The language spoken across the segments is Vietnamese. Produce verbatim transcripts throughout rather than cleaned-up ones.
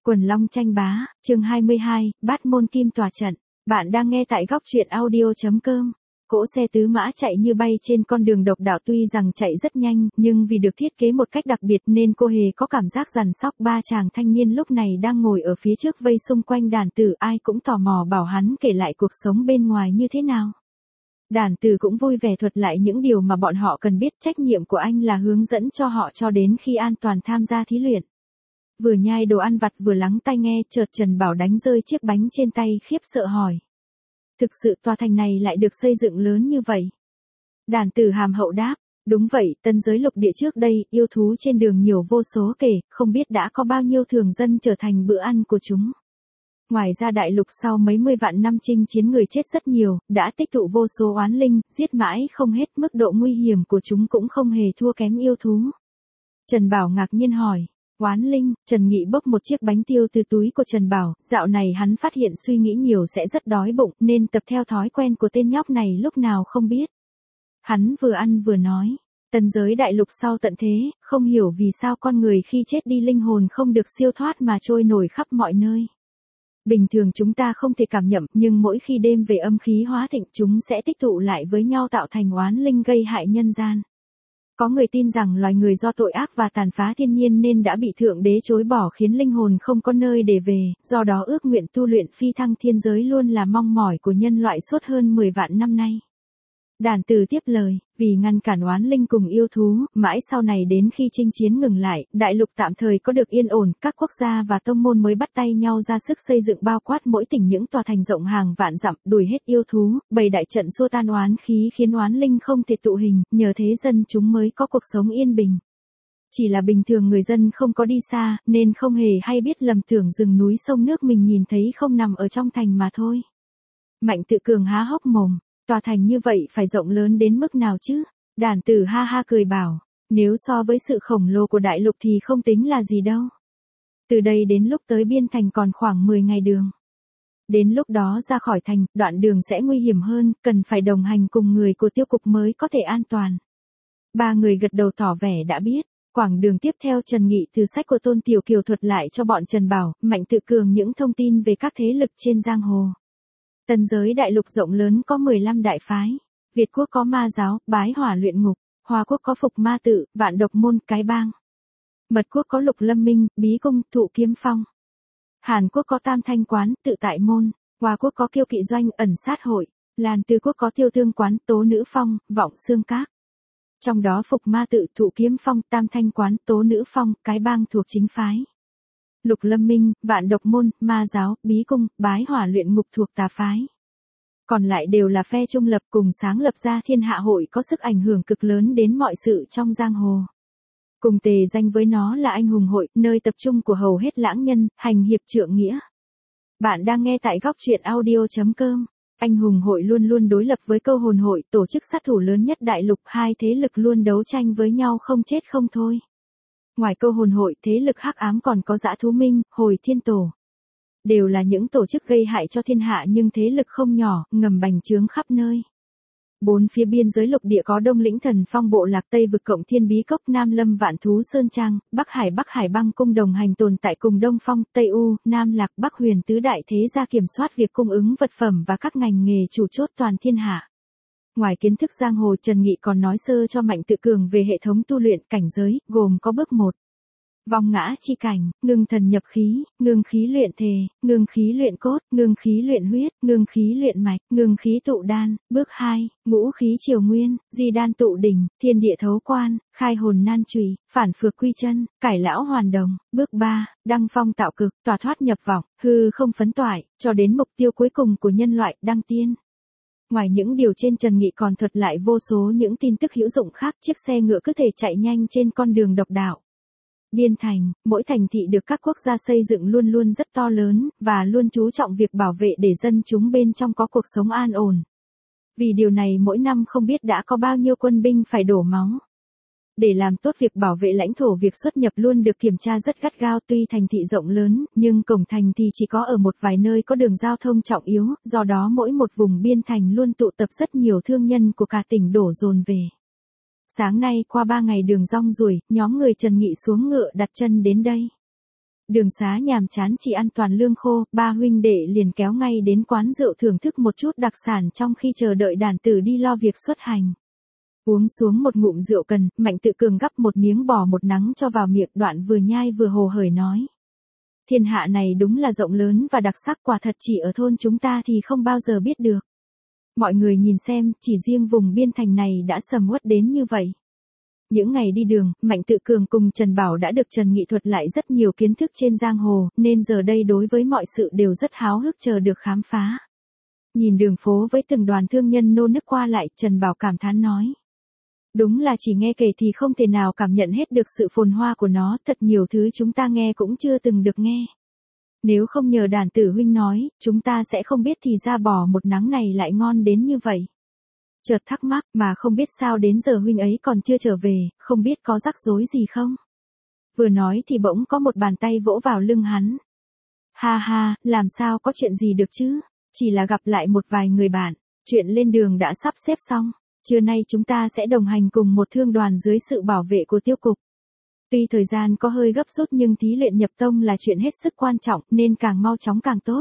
Quần long tranh bá, chương hai mươi hai, bát môn kim tòa trận. Bạn đang nghe tại góc truyện audio chấm com. Cỗ xe tứ mã chạy như bay trên con đường độc đạo, tuy rằng chạy rất nhanh, nhưng vì được thiết kế một cách đặc biệt nên cô hề có cảm giác rằn sóc. Ba chàng thanh niên lúc này đang ngồi ở phía trước vây xung quanh đàn tử, ai cũng tò mò bảo hắn kể lại cuộc sống bên ngoài như thế nào. Đàn tử cũng vui vẻ thuật lại những điều mà bọn họ cần biết. Trách nhiệm của anh là hướng dẫn cho họ cho đến khi an toàn tham gia thí luyện. Vừa nhai đồ ăn vặt vừa lắng tai nghe, chợt Trần Bảo đánh rơi chiếc bánh trên tay, khiếp sợ hỏi. Thực sự tòa thành này lại được xây dựng lớn như vậy? Đàn tử hàm hậu đáp, đúng vậy, tân giới lục địa trước đây, yêu thú trên đường nhiều vô số kể, không biết đã có bao nhiêu thường dân trở thành bữa ăn của chúng. Ngoài ra đại lục sau mấy mươi vạn năm chinh chiến người chết rất nhiều, đã tích tụ vô số oán linh, giết mãi không hết, mức độ nguy hiểm của chúng cũng không hề thua kém yêu thú. Trần Bảo ngạc nhiên hỏi. Oán linh. Trần Nghị bốc một chiếc bánh tiêu từ túi của Trần Bảo, dạo này hắn phát hiện suy nghĩ nhiều sẽ rất đói bụng, nên tập theo thói quen của tên nhóc này lúc nào không biết. Hắn vừa ăn vừa nói, tân giới đại lục sau tận thế, không hiểu vì sao con người khi chết đi linh hồn không được siêu thoát mà trôi nổi khắp mọi nơi. Bình thường chúng ta không thể cảm nhận, nhưng mỗi khi đêm về âm khí hóa thịnh chúng sẽ tích tụ lại với nhau tạo thành oán linh gây hại nhân gian. Có người tin rằng loài người do tội ác và tàn phá thiên nhiên nên đã bị Thượng Đế chối bỏ khiến linh hồn không có nơi để về, do đó ước nguyện tu luyện phi thăng thiên giới luôn là mong mỏi của nhân loại suốt hơn mười vạn năm nay. Đàn tử tiếp lời, vì ngăn cản oán linh cùng yêu thú, mãi sau này đến khi chinh chiến ngừng lại, đại lục tạm thời có được yên ổn, các quốc gia và tông môn mới bắt tay nhau ra sức xây dựng bao quát mỗi tỉnh những tòa thành rộng hàng vạn dặm, đuổi hết yêu thú, bày đại trận xua tan oán khí khiến oán linh không thể tụ hình, nhờ thế dân chúng mới có cuộc sống yên bình. Chỉ là bình thường người dân không có đi xa, nên không hề hay biết, lầm tưởng rừng núi sông nước mình nhìn thấy không nằm ở trong thành mà thôi. Mạnh Tự Cường há hốc mồm. Tòa thành như vậy phải rộng lớn đến mức nào chứ? Đàn tử ha ha cười bảo, nếu so với sự khổng lồ của đại lục thì không tính là gì đâu. Từ đây đến lúc tới biên thành còn khoảng mười ngày đường. Đến lúc đó ra khỏi thành, đoạn đường sẽ nguy hiểm hơn, cần phải đồng hành cùng người của tiêu cục mới có thể an toàn. Ba người gật đầu tỏ vẻ đã biết. Quãng đường tiếp theo Trần Nghị từ sách của Tôn Tiểu Kiều thuật lại cho bọn Trần Bảo, Mạnh Tự Cường những thông tin về các thế lực trên giang hồ. Tân giới đại lục rộng lớn có mười lăm đại phái. Việt quốc có ma giáo, bái hỏa luyện ngục. Hoa quốc có phục ma tự, vạn độc môn, cái bang. Mật quốc có lục lâm minh, bí cung, thụ kiếm phong. Hàn quốc có tam thanh quán, tự tại môn. Hoa quốc có kiêu kỵ doanh, ẩn sát hội. Lan Tư quốc có tiêu thương quán, tố nữ phong, vọng xương các. Trong đó phục ma tự, thụ kiếm phong, tam thanh quán, tố nữ phong, cái bang thuộc chính phái. Lục lâm minh, vạn độc môn, ma giáo, bí cung, bái hỏa luyện ngục thuộc tà phái. Còn lại đều là phe trung lập cùng sáng lập ra thiên hạ hội có sức ảnh hưởng cực lớn đến mọi sự trong giang hồ. Cùng tề danh với nó là anh hùng hội, nơi tập trung của hầu hết lãng nhân, hành hiệp trượng nghĩa. Bạn đang nghe tại góc truyện audio chấm com. Anh hùng hội luôn luôn đối lập với câu hồn hội, tổ chức sát thủ lớn nhất đại lục, hai thế lực luôn đấu tranh với nhau không chết không thôi. Ngoài câu hồn hội, thế lực hắc ám còn có dã thú minh, hồi thiên tổ. Đều là những tổ chức gây hại cho thiên hạ nhưng thế lực không nhỏ, ngầm bành trướng khắp nơi. Bốn phía biên giới lục địa có Đông Lĩnh Thần Phong bộ lạc, Tây vực Cộng Thiên Bí Cốc, Nam Lâm Vạn Thú Sơn Trang, Bắc Hải Bắc Hải Băng Cung đồng hành tồn tại cùng Đông Phong, Tây U, Nam Lạc, Bắc Huyền tứ đại thế gia kiểm soát việc cung ứng vật phẩm và các ngành nghề chủ chốt toàn thiên hạ. Ngoài kiến thức giang hồ, Trần Nghị còn nói sơ cho Mạnh Tự Cường về hệ thống tu luyện cảnh giới, gồm có bước một. Vong ngã chi cảnh, ngưng thần nhập khí, ngưng khí luyện thể, ngưng khí luyện cốt, ngưng khí luyện huyết, ngưng khí luyện mạch, ngưng khí tụ đan. Bước hai, ngũ khí triều nguyên, di đan tụ đỉnh, thiên địa thấu quan, khai hồn nan trùy, phản phược quy chân, cải lão hoàn đồng. Bước ba, đăng phong tạo cực, tỏa thoát nhập vọng, hư không phấn toại, cho đến mục tiêu cuối cùng của nhân loại, đăng tiên. Ngoài những điều trên, Trần Nghị còn thuật lại vô số những tin tức hữu dụng khác. Chiếc xe ngựa cứ thể chạy nhanh trên con đường độc đạo. Biên thành, mỗi thành thị được các quốc gia xây dựng luôn luôn rất to lớn, và luôn chú trọng việc bảo vệ để dân chúng bên trong có cuộc sống an ổn. Vì điều này mỗi năm không biết đã có bao nhiêu quân binh phải đổ máu. Để làm tốt việc bảo vệ lãnh thổ, việc xuất nhập luôn được kiểm tra rất gắt gao. Tuy thành thị rộng lớn, nhưng cổng thành thì chỉ có ở một vài nơi có đường giao thông trọng yếu, do đó mỗi một vùng biên thành luôn tụ tập rất nhiều thương nhân của cả tỉnh đổ dồn về. Sáng nay qua ba ngày đường rong ruổi, nhóm người Trần Nghị xuống ngựa đặt chân đến đây. Đường xá nhàm chán chỉ ăn toàn lương khô, ba huynh đệ liền kéo ngay đến quán rượu thưởng thức một chút đặc sản trong khi chờ đợi đàn tử đi lo việc xuất hành. Uống xuống một ngụm rượu cần, Mạnh Tự Cường gắp một miếng bò một nắng cho vào miệng, Đoạn vừa nhai vừa hồ hởi nói. Thiên hạ này đúng là rộng lớn và đặc sắc, quả thật chỉ ở thôn chúng ta thì không bao giờ biết được. Mọi người nhìn xem, chỉ riêng vùng biên thành này đã sầm uất đến như vậy. Những ngày đi đường, Mạnh Tự Cường cùng Trần Bảo đã được Trần Nghị thuật lại rất nhiều kiến thức trên giang hồ, nên giờ đây đối với mọi sự đều rất háo hức chờ được khám phá. Nhìn đường phố với từng đoàn thương nhân nô nức qua lại, Trần Bảo cảm thán nói. Đúng là chỉ nghe kể thì không thể nào cảm nhận hết được sự phồn hoa của nó, thật nhiều thứ chúng ta nghe cũng chưa từng được nghe. Nếu không nhờ Đàn Tử huynh nói, chúng ta sẽ không biết thì ra bò một nắng này lại ngon đến như vậy. Chợt thắc mắc mà không biết sao đến giờ huynh ấy còn chưa trở về, không biết có rắc rối gì không? Vừa nói thì bỗng có một bàn tay vỗ vào lưng hắn. Ha ha, làm sao có chuyện gì được chứ? Chỉ là gặp lại một vài người bạn, chuyện lên đường đã sắp xếp xong. Trưa nay chúng ta sẽ đồng hành cùng một thương đoàn dưới sự bảo vệ của tiêu cục. Tuy thời gian có hơi gấp rút nhưng thí luyện nhập tông là chuyện hết sức quan trọng nên càng mau chóng càng tốt.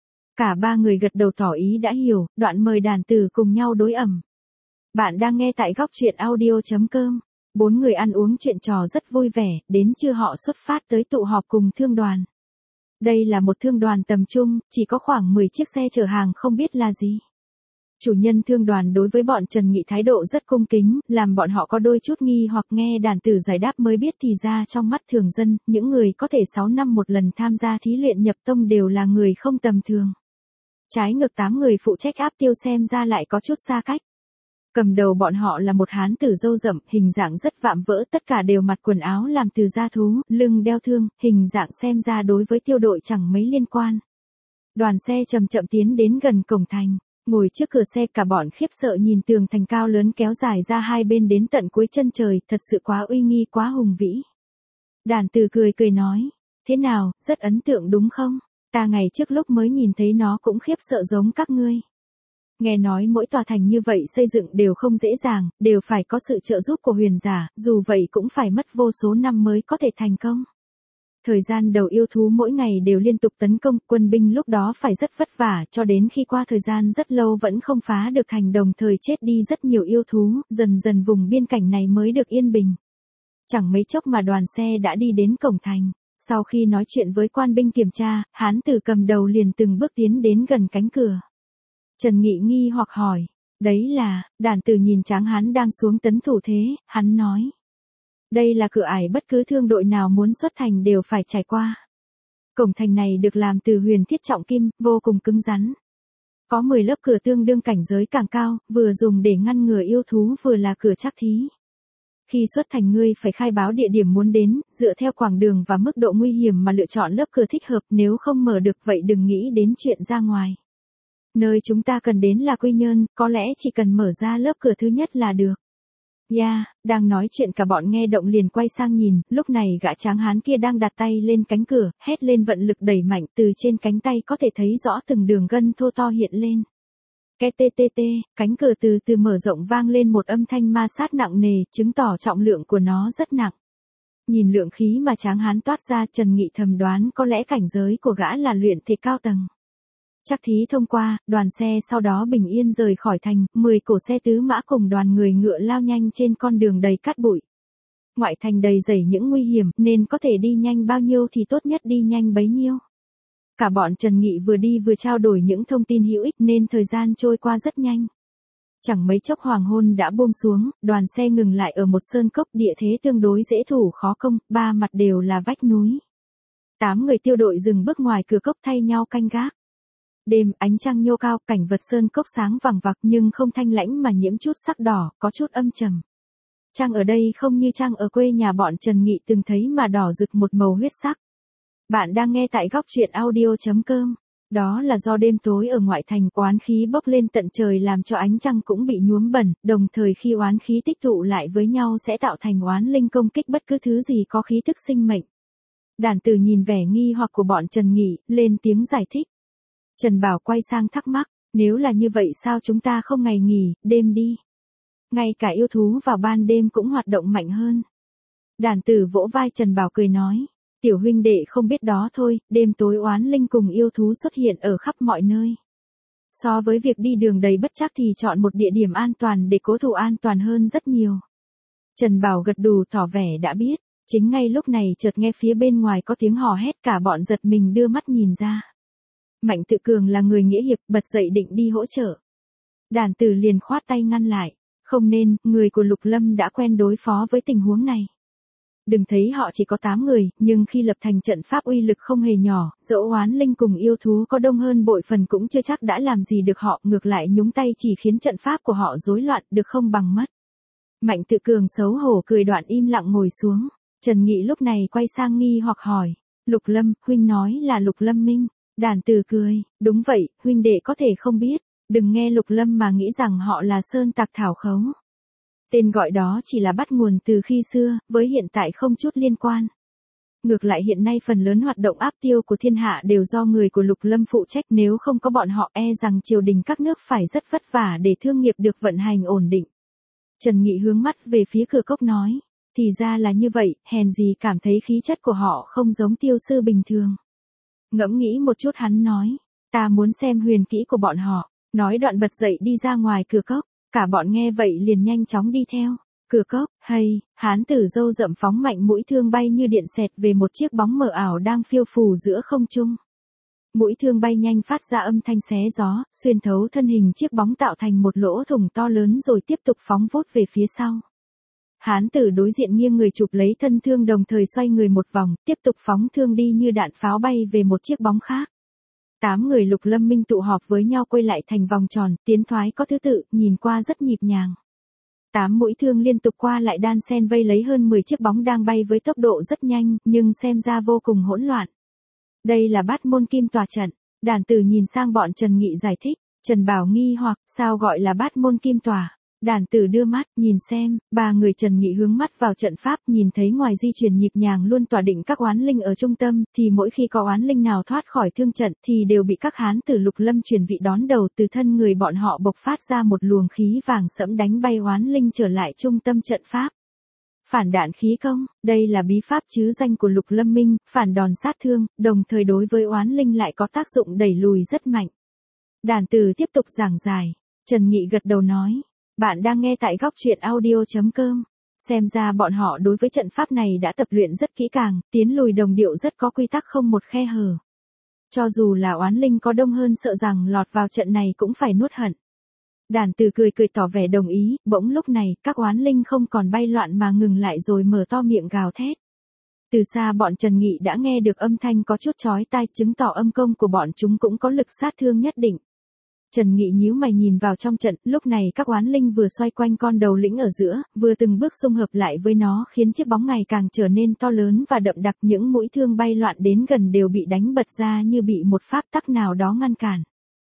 Cả ba người gật đầu tỏ ý đã hiểu, Đoạn mời Đàn Tử cùng nhau đối ẩm. Bạn đang nghe tại góc truyện audio chấm com. Bốn người ăn uống chuyện trò rất vui vẻ, đến trưa họ xuất phát tới tụ họp cùng thương đoàn. Đây là một thương đoàn tầm trung, chỉ có khoảng mười chiếc xe chở hàng không biết là gì. Chủ nhân thương đoàn đối với bọn Trần Nghị thái độ rất cung kính, làm bọn họ có đôi chút nghi hoặc nghe Đàn Tử giải đáp mới biết thì ra trong mắt thường dân, những người có thể sáu năm một lần tham gia thí luyện nhập tông đều là người không tầm thường. Trái ngược tám người phụ trách áp tiêu xem ra lại có chút xa cách. Cầm đầu bọn họ là một hán tử râu rậm, hình dạng rất vạm vỡ, tất cả đều mặc quần áo làm từ da thú, lưng đeo thương, hình dạng xem ra đối với tiêu đội chẳng mấy liên quan. Đoàn xe chậm chậm tiến đến gần cổng thành. Ngồi trước cửa xe cả bọn khiếp sợ nhìn tường thành cao lớn kéo dài ra hai bên đến tận cuối chân trời, thật sự quá uy nghi quá hùng vĩ. Đàn Tử cười cười nói, thế nào, rất ấn tượng đúng không? Ta ngày trước lúc mới nhìn thấy nó cũng khiếp sợ giống các ngươi. Nghe nói mỗi tòa thành như vậy xây dựng đều không dễ dàng, đều phải có sự trợ giúp của huyền giả, dù vậy cũng phải mất vô số năm mới có thể thành công. Thời gian đầu yêu thú mỗi ngày đều liên tục tấn công, quân binh lúc đó phải rất vất vả cho đến khi qua thời gian rất lâu vẫn không phá được thành, đồng thời chết đi rất nhiều yêu thú, dần dần vùng biên cảnh này mới được yên bình. Chẳng mấy chốc mà đoàn xe đã đi đến cổng thành. Sau khi nói chuyện với quan binh kiểm tra, hán tử cầm đầu liền từng bước tiến đến gần cánh cửa. Trần Nghị nghi hoặc hỏi, đấy là, Đàn Tử nhìn tráng hán đang xuống tấn thủ thế, hắn nói. Đây là cửa ải bất cứ thương đội nào muốn xuất thành đều phải trải qua. Cổng thành này được làm từ huyền thiết trọng kim, vô cùng cứng rắn. Có mười lớp cửa tương đương cảnh giới càng cao, vừa dùng để ngăn ngừa yêu thú vừa là cửa trắc thí. Khi xuất thành ngươi phải khai báo địa điểm muốn đến, dựa theo quãng đường và mức độ nguy hiểm mà lựa chọn lớp cửa thích hợp, nếu không mở được vậy đừng nghĩ đến chuyện ra ngoài. Nơi chúng ta cần đến là Quy Nhơn, có lẽ chỉ cần mở ra lớp cửa thứ nhất là được. Ya, yeah, đang nói chuyện cả bọn nghe động liền quay sang nhìn, lúc này gã tráng hán kia đang đặt tay lên cánh cửa, hét lên vận lực đẩy mạnh, từ trên cánh tay có thể thấy rõ từng đường gân thô to hiện lên. Cái tê tê tê, cánh cửa từ từ mở rộng vang lên một âm thanh ma sát nặng nề, chứng tỏ trọng lượng của nó rất nặng. Nhìn lượng khí mà tráng hán toát ra, Trần Nghị thầm đoán có lẽ cảnh giới của gã là luyện thể cao tầng. Chắc thí thông qua, đoàn xe sau đó bình yên rời khỏi thành, mười cổ xe tứ mã cùng đoàn người ngựa lao nhanh trên con đường đầy cát bụi. Ngoại thành đầy rẫy những nguy hiểm, nên có thể đi nhanh bao nhiêu thì tốt nhất đi nhanh bấy nhiêu. Cả bọn Trần Nghị vừa đi vừa trao đổi những thông tin hữu ích nên thời gian trôi qua rất nhanh. Chẳng mấy chốc hoàng hôn đã buông xuống, đoàn xe ngừng lại ở một sơn cốc, địa thế tương đối dễ thủ khó công, ba mặt đều là vách núi. Tám người tiêu đội dừng bước ngoài cửa cốc thay nhau canh gác. Đêm ánh trăng nhô cao, cảnh vật sơn cốc sáng vằng vặc nhưng không thanh lãnh mà nhiễm chút sắc đỏ, có chút âm trầm. Trăng ở đây không như trăng ở quê nhà bọn Trần Nghị từng thấy mà đỏ rực một màu huyết sắc. Bạn đang nghe tại góc truyện audio chấm com. Đó là do đêm tối ở ngoại thành, oán khí bốc lên tận trời làm cho ánh trăng cũng bị nhuốm bẩn, đồng thời khi oán khí tích tụ lại với nhau sẽ tạo thành oán linh công kích bất cứ thứ gì có khí tức sinh mệnh. Đàn Tử nhìn vẻ nghi hoặc của bọn Trần Nghị, lên tiếng giải thích. Trần Bảo quay sang thắc mắc, nếu là như vậy sao chúng ta không ngày nghỉ, đêm đi. Ngay cả yêu thú vào ban đêm cũng hoạt động mạnh hơn. Đàn Tử vỗ vai Trần Bảo cười nói, Tiểu huynh đệ không biết đó thôi, đêm tối oán linh cùng yêu thú xuất hiện ở khắp mọi nơi. So với việc đi đường đầy bất trắc thì chọn một địa điểm an toàn để cố thủ an toàn hơn rất nhiều. Trần Bảo gật đù tỏ vẻ đã biết, chính ngay lúc này chợt nghe phía bên ngoài có tiếng hò hét, cả bọn giật mình đưa mắt nhìn ra. Mạnh Tự Cường là người nghĩa hiệp, bật dậy định đi hỗ trợ. Đàn Tử liền khoát tay ngăn lại, không nên, người của Lục Lâm đã quen đối phó với tình huống này. Đừng thấy họ chỉ có tám người, nhưng khi lập thành trận pháp uy lực không hề nhỏ, dẫu oán linh cùng yêu thú có đông hơn bội phần cũng chưa chắc đã làm gì được họ, ngược lại nhúng tay chỉ khiến trận pháp của họ rối loạn, được không bằng mất. Mạnh Tự Cường xấu hổ cười đoạn im lặng ngồi xuống. Trần Nghị lúc này quay sang nghi hoặc hỏi, Lục Lâm, huynh nói là Lục Lâm Minh. Đàn Tử cười, đúng vậy, huynh đệ có thể không biết, đừng nghe Lục Lâm mà nghĩ rằng họ là sơn tặc thảo khấu. Tên gọi đó chỉ là bắt nguồn từ khi xưa, với hiện tại không chút liên quan. Ngược lại hiện nay phần lớn hoạt động áp tiêu của thiên hạ đều do người của Lục Lâm phụ trách, nếu không có bọn họ e rằng triều đình các nước phải rất vất vả để thương nghiệp được vận hành ổn định. Trần Nghị hướng mắt về phía Cửa Cốc nói, thì ra là như vậy, hèn gì cảm thấy khí chất của họ không giống tiêu sư bình thường. Ngẫm nghĩ một chút hắn nói, ta muốn xem huyền kỹ của bọn họ, nói đoạn bật dậy đi ra ngoài Cửa Cốc, cả bọn nghe vậy liền nhanh chóng đi theo. Cửa Cốc, hay, hán tử râu rậm phóng mạnh mũi thương bay như điện xẹt về một chiếc bóng mờ ảo đang phiêu phù giữa không trung. Mũi thương bay nhanh phát ra âm thanh xé gió, xuyên thấu thân hình chiếc bóng tạo thành một lỗ thủng to lớn rồi tiếp tục phóng vút về phía sau. Hán tử đối diện nghiêng người chụp lấy thân thương đồng thời xoay người một vòng, tiếp tục phóng thương đi như đạn pháo bay về một chiếc bóng khác. Tám người Lục Lâm Minh tụ họp với nhau quay lại thành vòng tròn, tiến thoái có thứ tự, nhìn qua rất nhịp nhàng. Tám mũi thương liên tục qua lại đan xen vây lấy hơn mười chiếc bóng đang bay với tốc độ rất nhanh, nhưng xem ra vô cùng hỗn loạn. Đây là Bát Môn Kim Tòa Trận. Đàn Tử nhìn sang bọn Trần Nghị giải thích. Trần Bảo nghi hoặc, sao gọi là Bát Môn Kim Tòa? Đàn Tử đưa mắt, nhìn xem, ba người Trần Nghị hướng mắt vào trận pháp, nhìn thấy ngoài di chuyển nhịp nhàng luôn tỏa định các oán linh ở trung tâm, thì mỗi khi có oán linh nào thoát khỏi thương trận, thì đều bị các hán tử Lục Lâm chuyển vị đón đầu, từ thân người bọn họ bộc phát ra một luồng khí vàng sẫm đánh bay oán linh trở lại trung tâm trận pháp. Phản đạn khí công, đây là bí pháp chứ danh của Lục Lâm Minh, phản đòn sát thương, đồng thời đối với oán linh lại có tác dụng đẩy lùi rất mạnh. Đàn Tử tiếp tục giảng giải, Trần Nghị gật đầu nói. Bạn đang nghe tại góc truyện audio.com. Xem ra bọn họ đối với trận pháp này đã tập luyện rất kỹ càng, tiến lùi đồng điệu rất có quy tắc không một khe hở. Cho dù là oán linh có đông hơn sợ rằng lọt vào trận này cũng phải nuốt hận. Đàn Tử cười cười tỏ vẻ đồng ý, bỗng lúc này các oán linh không còn bay loạn mà ngừng lại rồi mở to miệng gào thét. Từ xa bọn Trần Nghị đã nghe được âm thanh có chút chói tai, chứng tỏ âm công của bọn chúng cũng có lực sát thương nhất định. Trần Nghị nhíu mày nhìn vào trong trận, lúc này các oán linh vừa xoay quanh con đầu lĩnh ở giữa, vừa từng bước xung hợp lại với nó khiến chiếc bóng ngày càng trở nên to lớn và đậm đặc, những mũi thương bay loạn đến gần đều bị đánh bật ra như bị một pháp tắc nào đó ngăn cản.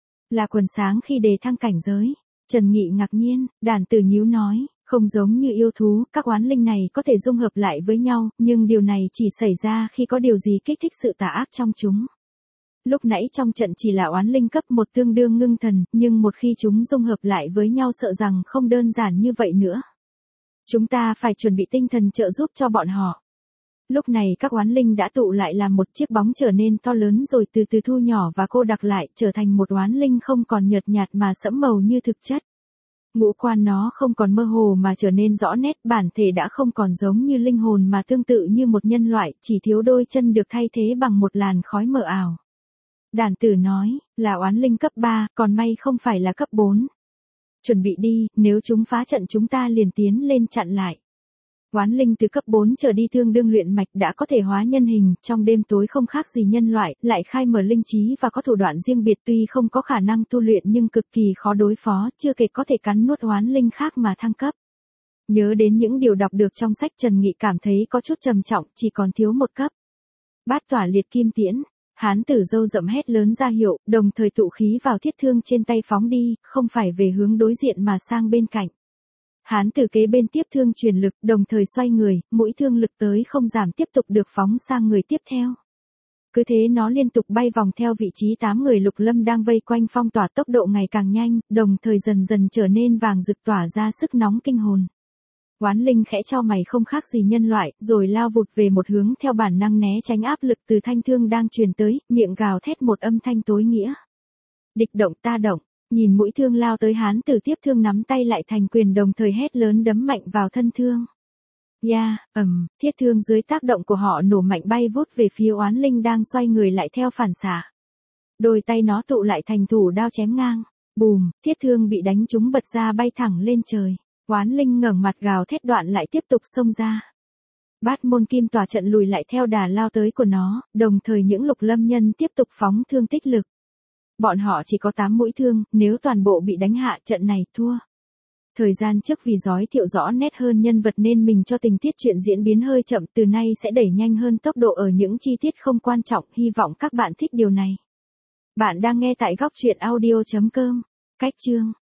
Là quần sáng khi đề thăng cảnh giới. Trần Nghị ngạc nhiên, Đàn Tử nhíu nói, không giống như yêu thú, các oán linh này có thể dung hợp lại với nhau, nhưng điều này chỉ xảy ra khi có điều gì kích thích sự tà ác trong chúng. Lúc nãy trong trận chỉ là oán linh cấp một tương đương ngưng thần, nhưng một khi chúng dung hợp lại với nhau sợ rằng không đơn giản như vậy nữa. Chúng ta phải chuẩn bị tinh thần trợ giúp cho bọn họ. Lúc này các oán linh đã tụ lại làm một chiếc bóng trở nên to lớn rồi từ từ thu nhỏ và cô đặc lại, trở thành một oán linh không còn nhợt nhạt mà sẫm màu như thực chất. Ngũ quan nó không còn mơ hồ mà trở nên rõ nét, bản thể đã không còn giống như linh hồn mà tương tự như một nhân loại, chỉ thiếu đôi chân được thay thế bằng một làn khói mờ ảo. Đàn Tử nói, là oán linh cấp ba, còn may không phải là cấp bốn. Chuẩn bị đi, nếu chúng phá trận chúng ta liền tiến lên chặn lại. Oán linh từ cấp bốn trở đi tương đương luyện mạch đã có thể hóa nhân hình, trong đêm tối không khác gì nhân loại, lại khai mở linh trí và có thủ đoạn riêng biệt, tuy không có khả năng tu luyện nhưng cực kỳ khó đối phó, chưa kể có thể cắn nuốt oán linh khác mà thăng cấp. Nhớ đến những điều đọc được trong sách, Trần Nghị cảm thấy có chút trầm trọng, chỉ còn thiếu một cấp. Bát tỏa liệt kim tiễn. Hán tử râu rậm hét lớn ra hiệu, đồng thời tụ khí vào thiết thương trên tay phóng đi, không phải về hướng đối diện mà sang bên cạnh. Hán tử kế bên tiếp thương truyền lực, đồng thời xoay người, mũi thương lực tới không giảm tiếp tục được phóng sang người tiếp theo. Cứ thế nó liên tục bay vòng theo vị trí tám người Lục Lâm đang vây quanh, phong tỏa tốc độ ngày càng nhanh, đồng thời dần dần trở nên vàng rực tỏa ra sức nóng kinh hồn. Oán linh khẽ chau mày không khác gì nhân loại, rồi lao vụt về một hướng theo bản năng né tránh áp lực từ thanh thương đang truyền tới, miệng gào thét một âm thanh tối nghĩa. Địch động ta động, nhìn mũi thương lao tới hán tử tiếp thương nắm tay lại thành quyền đồng thời hét lớn đấm mạnh vào thân thương. Ya, yeah, ầm, thiết thương dưới tác động của họ nổ mạnh bay vút về phía oán linh đang xoay người lại theo phản xạ. Đôi tay nó tụ lại thành thủ đao chém ngang, bùm, thiết thương bị đánh trúng bật ra bay thẳng lên trời. Oán linh ngẩng mặt gào thét đoạn lại tiếp tục xông ra. Bát môn kim tòa trận lùi lại theo đà lao tới của nó, đồng thời những lục lâm nhân tiếp tục phóng thương tích lực. Bọn họ chỉ có tám mũi thương, nếu toàn bộ bị đánh hạ trận này thua. Thời gian trước vì giói thiệu rõ nét hơn nhân vật nên mình cho tình tiết chuyện diễn biến hơi chậm, từ nay sẽ đẩy nhanh hơn tốc độ ở những chi tiết không quan trọng, hy vọng các bạn thích điều này. Bạn đang nghe tại góc truyện audio chấm com. Cách chương